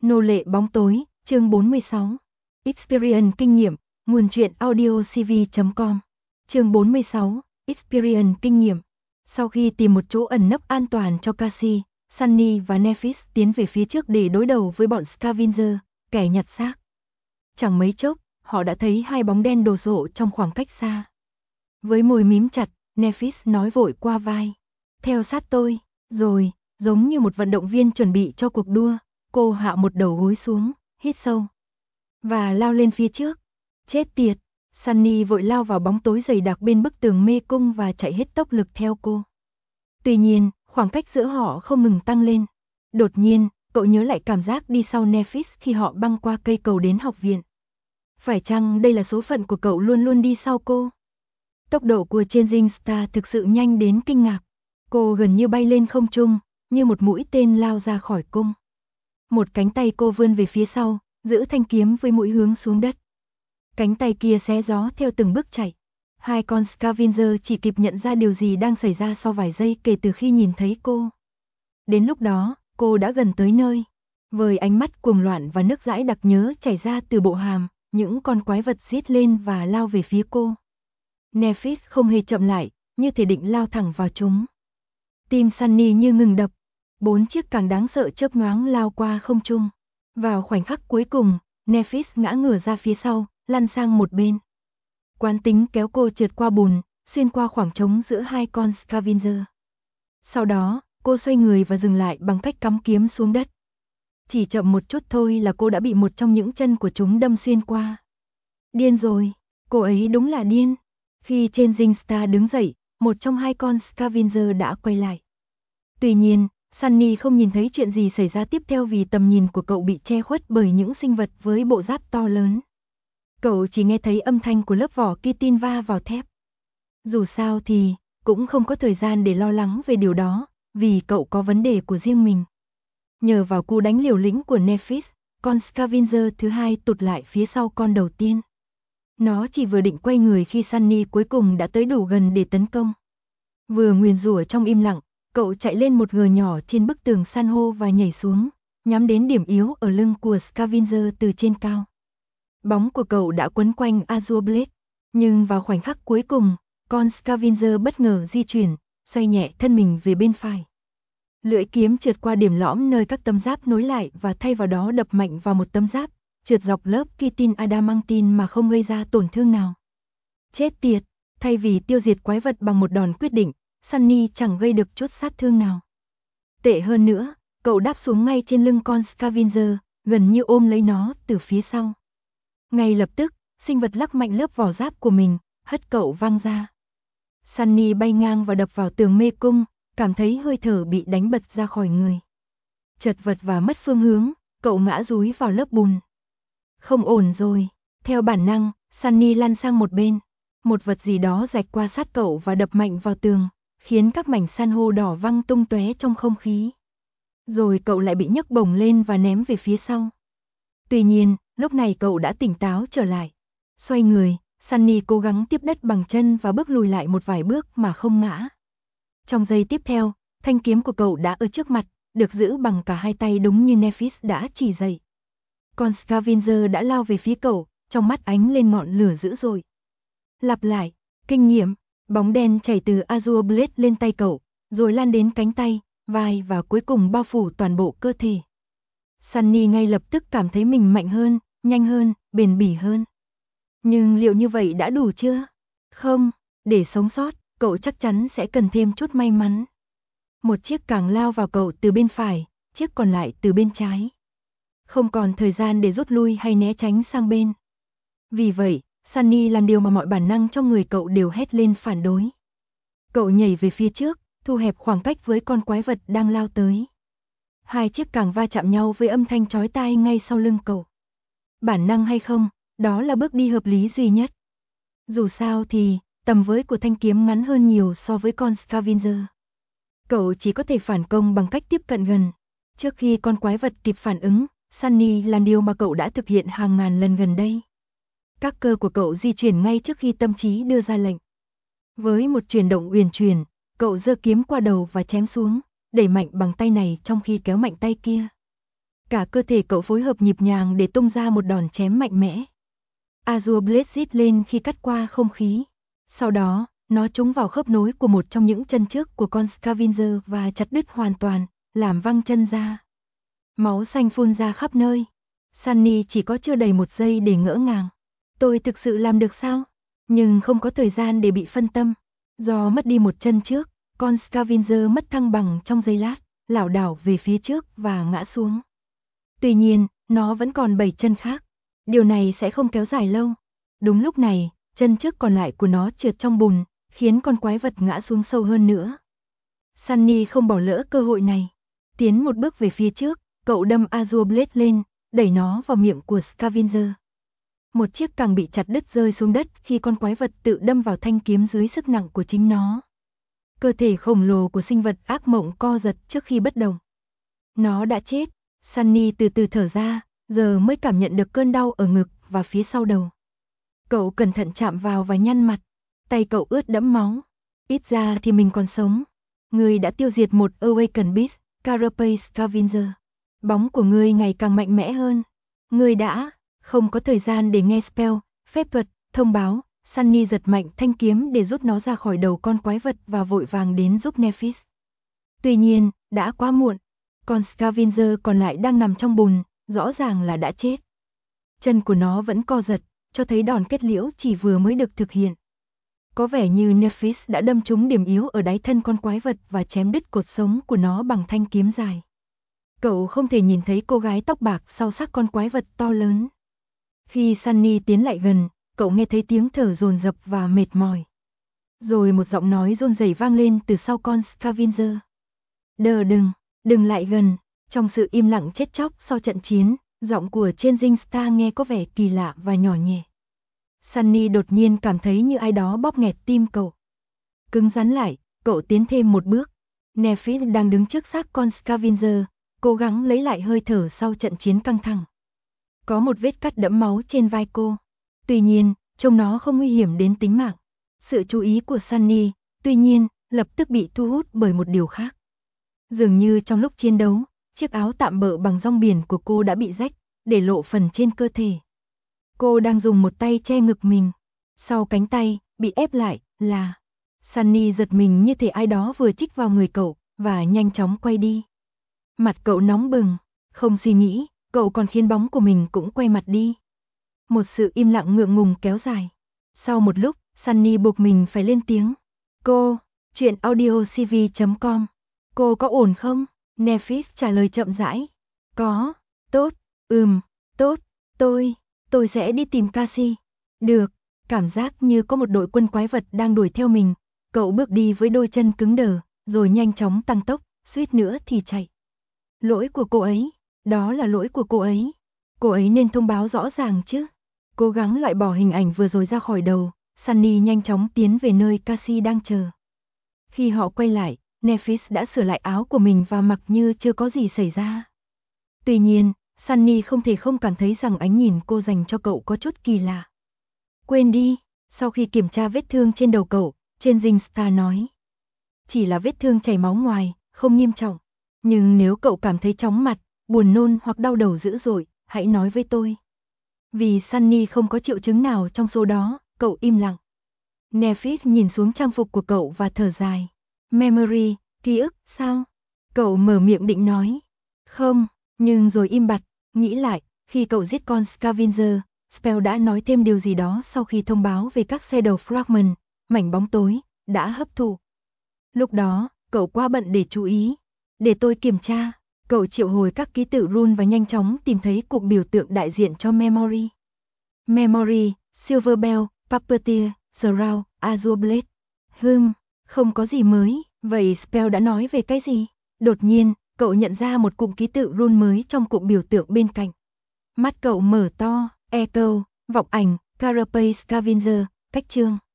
Nô lệ bóng tối, chương 46. Experience kinh nghiệm, nguồn truyện audio cv.com. Chương 46, Experience kinh nghiệm. Sau khi tìm một chỗ ẩn nấp an toàn cho Cassie, Sunny và Nephis tiến về phía trước để đối đầu với bọn Scavenger, kẻ nhặt xác. Chẳng mấy chốc, họ đã thấy hai bóng đen đồ sộ trong khoảng cách xa. Với môi mím chặt, Nephis nói vội qua vai. Theo sát tôi, rồi, giống như một vận động viên chuẩn bị cho cuộc đua, cô hạ một đầu gối xuống, hít sâu và lao lên phía trước. Chết tiệt, Sunny vội lao vào bóng tối dày đặc bên bức tường mê cung và chạy hết tốc lực theo cô. Tuy nhiên, khoảng cách giữa họ không ngừng tăng lên. Đột nhiên, cậu nhớ lại cảm giác đi sau Nephis khi họ băng qua cây cầu đến học viện. Phải chăng đây là số phận của cậu luôn luôn đi sau cô? Tốc độ của Changing Star thực sự nhanh đến kinh ngạc. Cô gần như bay lên không trung, như một mũi tên lao ra khỏi cung. Một cánh tay cô vươn về phía sau, giữ thanh kiếm với mũi hướng xuống đất. Cánh tay kia xé gió theo từng bước chạy. Hai con Scavenger chỉ kịp nhận ra điều gì đang xảy ra sau vài giây kể từ khi nhìn thấy cô. Đến lúc đó, cô đã gần tới nơi. Với ánh mắt cuồng loạn và nước dãi đặc nhớ chảy ra từ bộ hàm, những con quái vật rít lên và lao về phía cô. Nephis không hề chậm lại, như thể định lao thẳng vào chúng. Tim Sunny như ngừng đập. 4 chiếc càng đáng sợ chớp nhoáng lao qua không trung. Vào khoảnh khắc cuối cùng, Nephis ngã ngửa ra phía sau, lăn sang một bên. Quán tính kéo cô trượt qua bùn, xuyên qua khoảng trống giữa hai con Scavenger. Sau đó, cô xoay người và dừng lại bằng cách cắm kiếm xuống đất. Chỉ chậm một chút thôi là cô đã bị một trong những chân của chúng đâm xuyên qua. Điên rồi, cô ấy đúng là điên. Khi Changing Star đứng dậy, một trong hai con Scavenger đã quay lại. Tuy nhiên, Sunny không nhìn thấy chuyện gì xảy ra tiếp theo vì tầm nhìn của cậu bị che khuất bởi những sinh vật với bộ giáp to lớn. Cậu chỉ nghe thấy âm thanh của lớp vỏ chitin va vào thép. Dù sao thì, cũng không có thời gian để lo lắng về điều đó, vì cậu có vấn đề của riêng mình. Nhờ vào cú đánh liều lĩnh của Nephis, con Scavenger thứ hai tụt lại phía sau con đầu tiên. Nó chỉ vừa định quay người khi Sunny cuối cùng đã tới đủ gần để tấn công. Vừa nguyền rủa trong im lặng, cậu chạy lên một gờ nhỏ trên bức tường san hô và nhảy xuống, nhắm đến điểm yếu ở lưng của Scavenger từ trên cao. Bóng của cậu đã quấn quanh Azure Blade, nhưng vào khoảnh khắc cuối cùng, con Scavenger bất ngờ di chuyển, xoay nhẹ thân mình về bên phải. Lưỡi kiếm trượt qua điểm lõm nơi các tấm giáp nối lại và thay vào đó đập mạnh vào một tấm giáp, trượt dọc lớp chitin adamantine mà không gây ra tổn thương nào. Chết tiệt, thay vì tiêu diệt quái vật bằng một đòn quyết định, Sunny chẳng gây được chút sát thương nào. Tệ hơn nữa, cậu đáp xuống ngay trên lưng con Scavenger, gần như ôm lấy nó từ phía sau. Ngay lập tức, sinh vật lắc mạnh lớp vỏ giáp của mình, hất cậu văng ra. Sunny bay ngang và đập vào tường mê cung, cảm thấy hơi thở bị đánh bật ra khỏi người. Chật vật và mất phương hướng, cậu ngã dúi vào lớp bùn. Không ổn rồi, theo bản năng, Sunny lăn sang một bên. Một vật gì đó rạch qua sát cậu và đập mạnh vào tường, khiến các mảnh san hô đỏ văng tung tóe trong không khí. Rồi cậu lại bị nhấc bổng lên và ném về phía sau. Tuy nhiên, lúc này cậu đã tỉnh táo trở lại. Xoay người, Sunny cố gắng tiếp đất bằng chân và bước lùi lại một vài bước mà không ngã. Trong giây tiếp theo, thanh kiếm của cậu đã ở trước mặt, được giữ bằng cả hai tay đúng như Nephis đã chỉ dạy. Con Scavenger đã lao về phía cậu, trong mắt ánh lên ngọn lửa dữ dội. Lặp lại, kinh nghiệm, bóng đen chảy từ Azure Blade lên tay cậu, rồi lan đến cánh tay, vai và cuối cùng bao phủ toàn bộ cơ thể. Sunny ngay lập tức cảm thấy mình mạnh hơn, nhanh hơn, bền bỉ hơn. Nhưng liệu như vậy đã đủ chưa? Không, để sống sót, cậu chắc chắn sẽ cần thêm chút may mắn. Một chiếc càng lao vào cậu từ bên phải, chiếc còn lại từ bên trái. Không còn thời gian để rút lui hay né tránh sang bên. Vì vậy, Sunny làm điều mà mọi bản năng trong người cậu đều hét lên phản đối. Cậu nhảy về phía trước, thu hẹp khoảng cách với con quái vật đang lao tới. Hai chiếc càng va chạm nhau với âm thanh chói tai ngay sau lưng cậu. Bản năng hay không, đó là bước đi hợp lý duy nhất. Dù sao thì, tầm với của thanh kiếm ngắn hơn nhiều so với con Scavenger. Cậu chỉ có thể phản công bằng cách tiếp cận gần. Trước khi con quái vật kịp phản ứng, Sunny làm điều mà cậu đã thực hiện hàng ngàn lần gần đây. Các cơ của cậu di chuyển ngay trước khi tâm trí đưa ra lệnh. Với một chuyển động uyển chuyển, cậu giơ kiếm qua đầu và chém xuống, đẩy mạnh bằng tay này trong khi kéo mạnh tay kia. Cả cơ thể cậu phối hợp nhịp nhàng để tung ra một đòn chém mạnh mẽ. Azure Blade rít lên khi cắt qua không khí. Sau đó, nó trúng vào khớp nối của một trong những chân trước của con Scavenger và chặt đứt hoàn toàn, làm văng chân ra. Máu xanh phun ra khắp nơi. Sunny chỉ có chưa đầy 1 giây để ngỡ ngàng. Tôi thực sự làm được sao? Nhưng không có thời gian để bị phân tâm. Do mất đi một chân trước, con Scavenger mất thăng bằng trong giây lát, lảo đảo về phía trước và ngã xuống. Tuy nhiên, nó vẫn còn 7 chân khác. Điều này sẽ không kéo dài lâu. Đúng lúc này, chân trước còn lại của nó trượt trong bùn, khiến con quái vật ngã xuống sâu hơn nữa. Sunny không bỏ lỡ cơ hội này. Tiến một bước về phía trước, cậu đâm Azure Blade lên, đẩy nó vào miệng của Scavenger. Một chiếc càng bị chặt đứt rơi xuống đất khi con quái vật tự đâm vào thanh kiếm dưới sức nặng của chính nó. Cơ thể khổng lồ của sinh vật ác mộng co giật trước khi bất động. Nó đã chết. Sunny từ từ thở ra, giờ mới cảm nhận được cơn đau ở ngực và phía sau đầu. Cậu cẩn thận chạm vào và nhăn mặt. Tay cậu ướt đẫm máu. Ít ra thì mình còn sống. Ngươi đã tiêu diệt một Awakened Beast, Carapace Scavenger. Bóng của ngươi ngày càng mạnh mẽ hơn. Ngươi đã không có thời gian để nghe spell, phép thuật, thông báo. Sunny giật mạnh thanh kiếm để rút nó ra khỏi đầu con quái vật và vội vàng đến giúp Nephis. Tuy nhiên, đã quá muộn. Con Scavenger còn lại đang nằm trong bùn, rõ ràng là đã chết. Chân của nó vẫn co giật, cho thấy đòn kết liễu chỉ vừa mới được thực hiện. Có vẻ như Nephis đã đâm trúng điểm yếu ở đáy thân con quái vật và chém đứt cột sống của nó bằng thanh kiếm dài. Cậu không thể nhìn thấy cô gái tóc bạc sau xác con quái vật to lớn. Khi Sunny tiến lại gần, cậu nghe thấy tiếng thở dồn dập và mệt mỏi. Rồi một giọng nói run rẩy vang lên từ sau con Scavenger. Đừng lại gần. Trong sự im lặng chết chóc sau trận chiến, giọng của Changing Star nghe có vẻ kỳ lạ và nhỏ nhẹ. Sunny đột nhiên cảm thấy như ai đó bóp nghẹt tim cậu. Cứng rắn lại, cậu tiến thêm một bước. Nephis đang đứng trước xác con Scavenger, cố gắng lấy lại hơi thở sau trận chiến căng thẳng. Có một vết cắt đẫm máu trên vai cô. Tuy nhiên, trông nó không nguy hiểm đến tính mạng. Sự chú ý của Sunny, tuy nhiên, lập tức bị thu hút bởi một điều khác. Dường như trong lúc chiến đấu, chiếc áo tạm bợ bằng rong biển của cô đã bị rách, để lộ phần trên cơ thể. Cô đang dùng một tay che ngực mình. Sau cánh tay, bị ép lại, là... Sunny giật mình như thể ai đó vừa chích vào người cậu, và nhanh chóng quay đi. Mặt cậu nóng bừng, không suy nghĩ, cậu còn khiến bóng của mình cũng quay mặt đi. Một sự im lặng ngượng ngùng kéo dài. Sau một lúc, Sunny buộc mình phải lên tiếng. Cô, chuyện audiocv.com. Cô có ổn không? Nephis trả lời chậm rãi. Có, tốt, tốt, tôi sẽ đi tìm Cassie. Được, cảm giác như có một đội quân quái vật đang đuổi theo mình. Cậu bước đi với đôi chân cứng đờ, rồi nhanh chóng tăng tốc, suýt nữa thì chạy. Lỗi của cô ấy, đó là lỗi của cô ấy. Cô ấy nên thông báo rõ ràng chứ. Cố gắng loại bỏ hình ảnh vừa rồi ra khỏi đầu, Sunny nhanh chóng tiến về nơi Cassie đang chờ. Khi họ quay lại, Nephis đã sửa lại áo của mình và mặc như chưa có gì xảy ra. Tuy nhiên, Sunny không thể không cảm thấy rằng ánh nhìn cô dành cho cậu có chút kỳ lạ. Quên đi, sau khi kiểm tra vết thương trên đầu cậu, Changing Star nói. Chỉ là vết thương chảy máu ngoài, không nghiêm trọng. Nhưng nếu cậu cảm thấy chóng mặt, buồn nôn hoặc đau đầu dữ dội, hãy nói với tôi. Vì Sunny không có triệu chứng nào trong số đó, cậu im lặng. Nephis nhìn xuống trang phục của cậu và thở dài. Memory, ký ức, sao? Cậu mở miệng định nói. Không, nhưng rồi im bặt, nghĩ lại, khi cậu giết con Scavenger, Spell đã nói thêm điều gì đó sau khi thông báo về các Shadow Fragment, mảnh bóng tối, đã hấp thụ. Lúc đó, cậu quá bận để chú ý. Để tôi kiểm tra, cậu triệu hồi các ký tự rune và nhanh chóng tìm thấy cụm biểu tượng đại diện cho Memory. Memory, Silver Bell, Puppeteer, Shroud, Azure Blade. Không có gì mới, vậy Spell đã nói về cái gì? Đột nhiên, cậu nhận ra một cụm ký tự rune mới trong cụm biểu tượng bên cạnh. Mắt cậu mở to, Echo, vọng ảnh, Carapace Scavenger, cách chương.